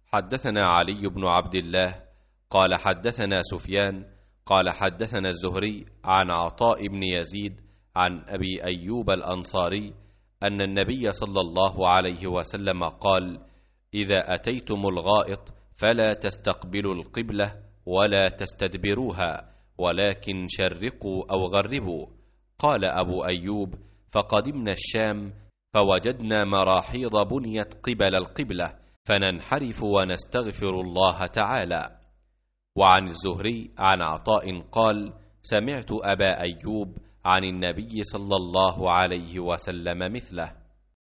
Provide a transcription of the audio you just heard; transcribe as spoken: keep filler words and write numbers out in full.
حدثنا علي بن عبد الله قال حدثنا سفيان قال حدثنا الزهري عن عطاء بن يزيد عن أبي أيوب الأنصاري أن النبي صلى الله عليه وسلم قال: إذا أتيتم الغائط فلا تستقبلوا القبلة ولا تستدبروها، ولكن شرقوا أو غربوا. قال أبو أيوب: فقدمنا الشام فوجدنا مراحيض بنيت قبل القبلة، فننحرف ونستغفر الله تعالى. وعن الزهري عن عطاء قال: سمعت أبا أيوب عن النبي صلى الله عليه وسلم مثله.